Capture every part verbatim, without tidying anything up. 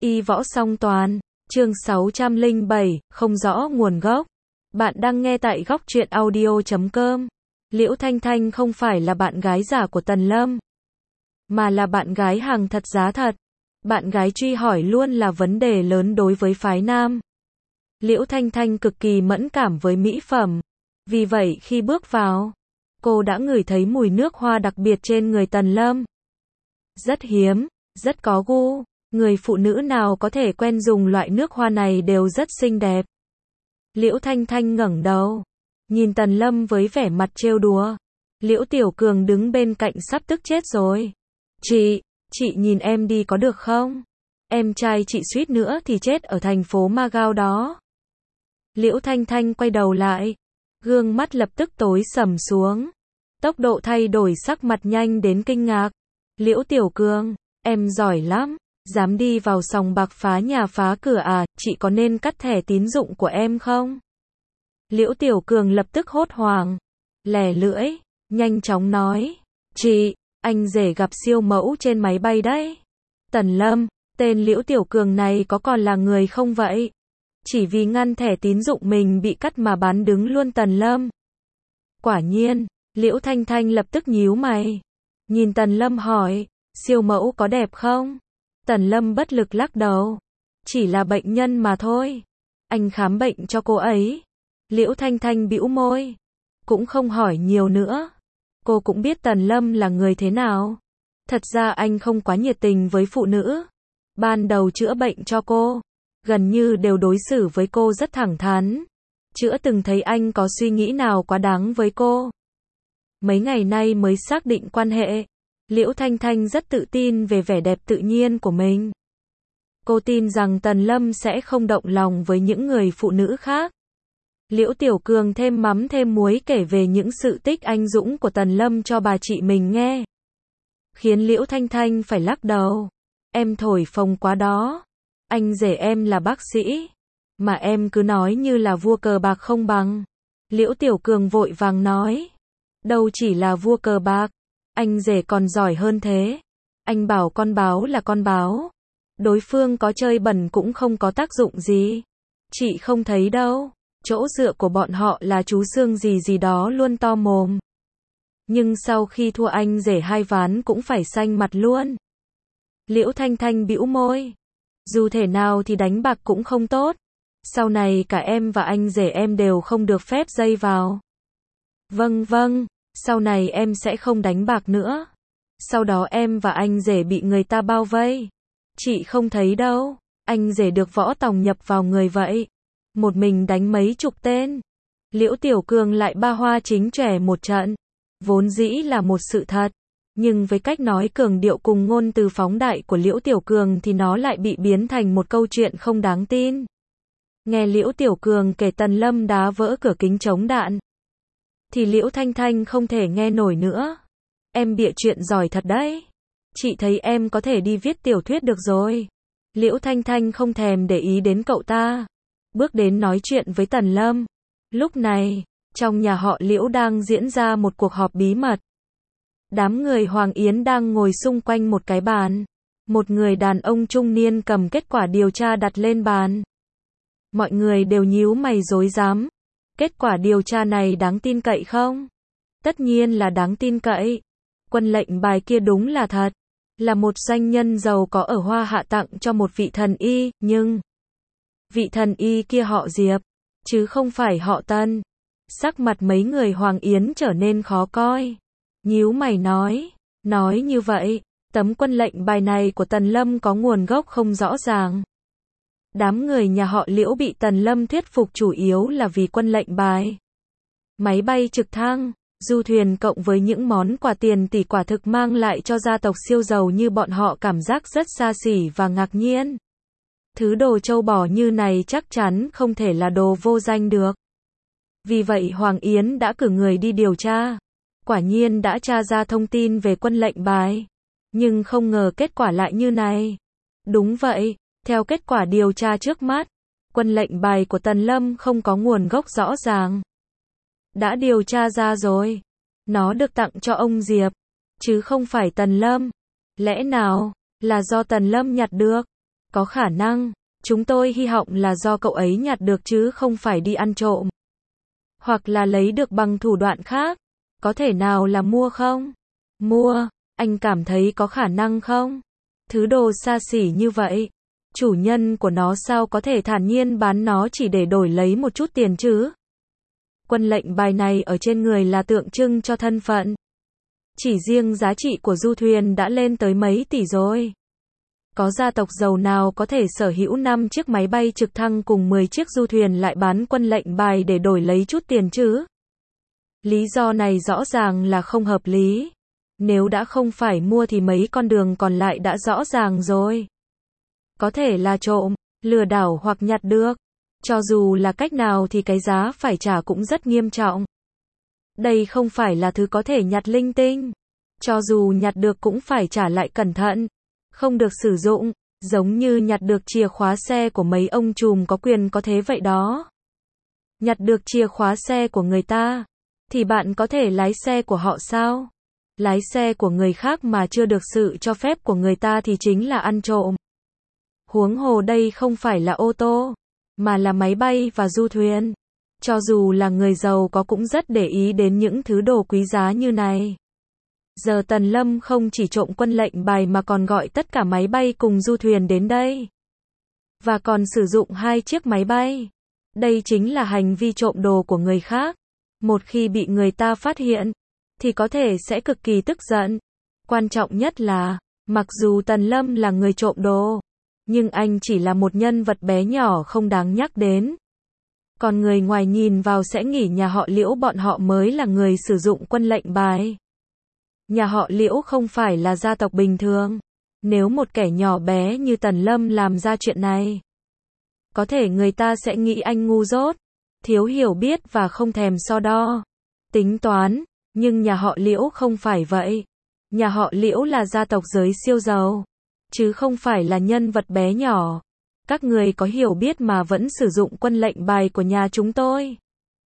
Y võ song toàn, chương sáu trăm lẻ bảy, không rõ nguồn gốc. Bạn đang nghe tại góc truyện audio chấm com. Liễu Thanh Thanh không phải là bạn gái giả của Tần Lâm, mà là bạn gái hàng thật giá thật. Bạn gái truy hỏi luôn là vấn đề lớn đối với phái nam. Liễu Thanh Thanh cực kỳ mẫn cảm với mỹ phẩm. Vì vậy khi bước vào, cô đã ngửi thấy mùi nước hoa đặc biệt trên người Tần Lâm. Rất hiếm, rất có gu. Người phụ nữ nào có thể quen dùng loại nước hoa này đều rất xinh đẹp. Liễu Thanh Thanh ngẩng đầu, nhìn Tần Lâm với vẻ mặt trêu đùa. Liễu Tiểu Cường đứng bên cạnh sắp tức chết rồi. Chị, chị nhìn em đi có được không? Em trai chị suýt nữa thì chết ở thành phố Macau đó. Liễu Thanh Thanh quay đầu lại, gương mắt lập tức tối sầm xuống. Tốc độ thay đổi sắc mặt nhanh đến kinh ngạc. Liễu Tiểu Cường, em giỏi lắm. Dám đi vào sòng bạc phá nhà phá cửa à, chị có nên cắt thẻ tín dụng của em không? Liễu Tiểu Cường lập tức hốt hoảng, lè lưỡi, nhanh chóng nói, chị, anh rể gặp siêu mẫu trên máy bay đấy. Tần Lâm, tên Liễu Tiểu Cường này có còn là người không vậy? Chỉ vì ngăn thẻ tín dụng mình bị cắt mà bán đứng luôn Tần Lâm. Quả nhiên, Liễu Thanh Thanh lập tức nhíu mày, nhìn Tần Lâm hỏi, siêu mẫu có đẹp không? Tần Lâm bất lực lắc đầu. Chỉ là bệnh nhân mà thôi. Anh khám bệnh cho cô ấy. Liễu Thanh Thanh bĩu môi, cũng không hỏi nhiều nữa. Cô cũng biết Tần Lâm là người thế nào. Thật ra anh không quá nhiệt tình với phụ nữ. Ban đầu chữa bệnh cho cô, gần như đều đối xử với cô rất thẳng thắn. Chưa từng thấy anh có suy nghĩ nào quá đáng với cô. Mấy ngày nay mới xác định quan hệ. Liễu Thanh Thanh rất tự tin về vẻ đẹp tự nhiên của mình. Cô tin rằng Tần Lâm sẽ không động lòng với những người phụ nữ khác. Liễu Tiểu Cường thêm mắm thêm muối kể về những sự tích anh dũng của Tần Lâm cho bà chị mình nghe, khiến Liễu Thanh Thanh phải lắc đầu. Em thổi phồng quá đó. Anh rể em là bác sĩ, mà em cứ nói như là vua cờ bạc không bằng. Liễu Tiểu Cường vội vàng nói, đâu chỉ là vua cờ bạc. Anh rể còn giỏi hơn thế. Anh bảo con báo là con báo. Đối phương có chơi bẩn cũng không có tác dụng gì. Chị không thấy đâu. Chỗ dựa của bọn họ là chú Sương gì gì đó luôn to mồm. Nhưng sau khi thua anh rể hai ván cũng phải xanh mặt luôn. Liễu Thanh Thanh bĩu môi. Dù thể nào thì đánh bạc cũng không tốt. Sau này cả em và anh rể em đều không được phép dây vào. Vâng vâng. Sau này em sẽ không đánh bạc nữa. Sau đó em và anh rể bị người ta bao vây. Chị không thấy đâu. Anh rể được võ tòng nhập vào người vậy. Một mình đánh mấy chục tên. Liễu Tiểu Cường lại ba hoa chính trẻ một trận. Vốn dĩ là một sự thật. Nhưng với cách nói cường điệu cùng ngôn từ phóng đại của Liễu Tiểu Cường thì nó lại bị biến thành một câu chuyện không đáng tin. Nghe Liễu Tiểu Cường kể Tần Lâm đá vỡ cửa kính chống đạn, thì Liễu Thanh Thanh không thể nghe nổi nữa. Em bịa chuyện giỏi thật đấy. Chị thấy em có thể đi viết tiểu thuyết được rồi. Liễu Thanh Thanh không thèm để ý đến cậu ta, bước đến nói chuyện với Tần Lâm. Lúc này, trong nhà họ Liễu đang diễn ra một cuộc họp bí mật. Đám người Hoàng Yến đang ngồi xung quanh một cái bàn. Một người đàn ông trung niên cầm kết quả điều tra đặt lên bàn. Mọi người đều nhíu mày rối rắm. Kết quả điều tra này đáng tin cậy không? Tất nhiên là đáng tin cậy. Quân lệnh bài kia đúng là thật. Là một doanh nhân giàu có ở Hoa Hạ tặng cho một vị thần y, nhưng vị thần y kia họ Diệp, chứ không phải họ Tân. Sắc mặt mấy người Hoàng Yến trở nên khó coi. Nhíu mày nói, nói như vậy, tấm quân lệnh bài này của Tần Lâm có nguồn gốc không rõ ràng. Đám người nhà họ Liễu bị Tần Lâm thuyết phục chủ yếu là vì quân lệnh bài. Máy bay trực thăng, du thuyền cộng với những món quà tiền tỷ quả thực mang lại cho gia tộc siêu giàu như bọn họ cảm giác rất xa xỉ và ngạc nhiên. Thứ đồ châu bò như này chắc chắn không thể là đồ vô danh được. Vì vậy Hoàng Yến đã cử người đi điều tra. Quả nhiên đã tra ra thông tin về quân lệnh bài. Nhưng không ngờ kết quả lại như này. Đúng vậy. Theo kết quả điều tra trước mắt, quân lệnh bài của Tần Lâm không có nguồn gốc rõ ràng. Đã điều tra ra rồi. Nó được tặng cho ông Diệp, chứ không phải Tần Lâm. Lẽ nào là do Tần Lâm nhặt được? Có khả năng, chúng tôi hy vọng là do cậu ấy nhặt được chứ không phải đi ăn trộm. Hoặc là lấy được bằng thủ đoạn khác. Có thể nào là mua không? Mua, anh cảm thấy có khả năng không? Thứ đồ xa xỉ như vậy, chủ nhân của nó sao có thể thản nhiên bán nó chỉ để đổi lấy một chút tiền chứ? Quân lệnh bài này ở trên người là tượng trưng cho thân phận. Chỉ riêng giá trị của du thuyền đã lên tới mấy tỷ rồi. Có gia tộc giàu nào có thể sở hữu năm chiếc máy bay trực thăng cùng mười chiếc du thuyền lại bán quân lệnh bài để đổi lấy chút tiền chứ? Lý do này rõ ràng là không hợp lý. Nếu đã không phải mua thì mấy con đường còn lại đã rõ ràng rồi. Có thể là trộm, lừa đảo hoặc nhặt được. Cho dù là cách nào thì cái giá phải trả cũng rất nghiêm trọng. Đây không phải là thứ có thể nhặt linh tinh. Cho dù nhặt được cũng phải trả lại cẩn thận. Không được sử dụng, giống như nhặt được chìa khóa xe của mấy ông trùm có quyền có thế vậy đó. Nhặt được chìa khóa xe của người ta, thì bạn có thể lái xe của họ sao? Lái xe của người khác mà chưa được sự cho phép của người ta thì chính là ăn trộm. Huống hồ đây không phải là ô tô, mà là máy bay và du thuyền. Cho dù là người giàu có cũng rất để ý đến những thứ đồ quý giá như này. Giờ Tần Lâm không chỉ trộm quân lệnh bài mà còn gọi tất cả máy bay cùng du thuyền đến đây. Và còn sử dụng hai chiếc máy bay. Đây chính là hành vi trộm đồ của người khác. Một khi bị người ta phát hiện, thì có thể sẽ cực kỳ tức giận. Quan trọng nhất là, mặc dù Tần Lâm là người trộm đồ, nhưng anh chỉ là một nhân vật bé nhỏ không đáng nhắc đến. Còn người ngoài nhìn vào sẽ nghĩ nhà họ Liễu bọn họ mới là người sử dụng quân lệnh bài. Nhà họ Liễu không phải là gia tộc bình thường. Nếu một kẻ nhỏ bé như Tần Lâm làm ra chuyện này, có thể người ta sẽ nghĩ anh ngu dốt, thiếu hiểu biết và không thèm so đo, tính toán. Nhưng nhà họ Liễu không phải vậy. Nhà họ Liễu là gia tộc giới siêu giàu, chứ không phải là nhân vật bé nhỏ. Các người có hiểu biết mà vẫn sử dụng quân lệnh bài của nhà chúng tôi.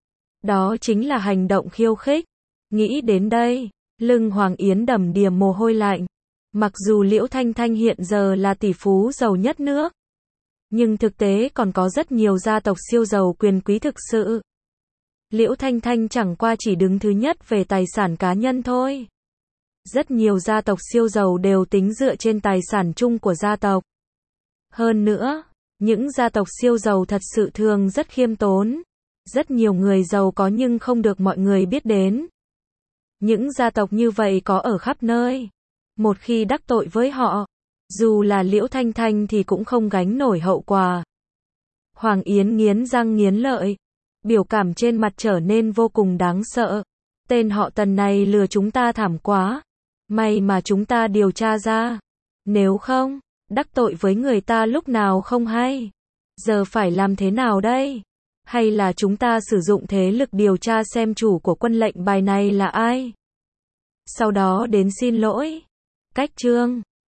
Đó chính là hành động khiêu khích. Nghĩ đến đây, lưng Hoàng Yến đầm đìa mồ hôi lạnh. Mặc dù Liễu Thanh Thanh hiện giờ là tỷ phú giàu nhất nước, nhưng thực tế còn có rất nhiều gia tộc siêu giàu quyền quý thực sự. Liễu Thanh Thanh chẳng qua chỉ đứng thứ nhất về tài sản cá nhân thôi. Rất nhiều gia tộc siêu giàu đều tính dựa trên tài sản chung của gia tộc. Hơn nữa, những gia tộc siêu giàu thật sự thường rất khiêm tốn. Rất nhiều người giàu có nhưng không được mọi người biết đến. Những gia tộc như vậy có ở khắp nơi. Một khi đắc tội với họ, dù là Liễu Thanh Thanh thì cũng không gánh nổi hậu quả. Hoàng Yến nghiến răng nghiến lợi. Biểu cảm trên mặt trở nên vô cùng đáng sợ. Tên họ Tần này lừa chúng ta thảm quá. May mà chúng ta điều tra ra. Nếu không, đắc tội với người ta lúc nào không hay. Giờ phải làm thế nào đây? Hay là chúng ta sử dụng thế lực điều tra xem chủ của quân lệnh bài này là ai? Sau đó đến xin lỗi. Cách chương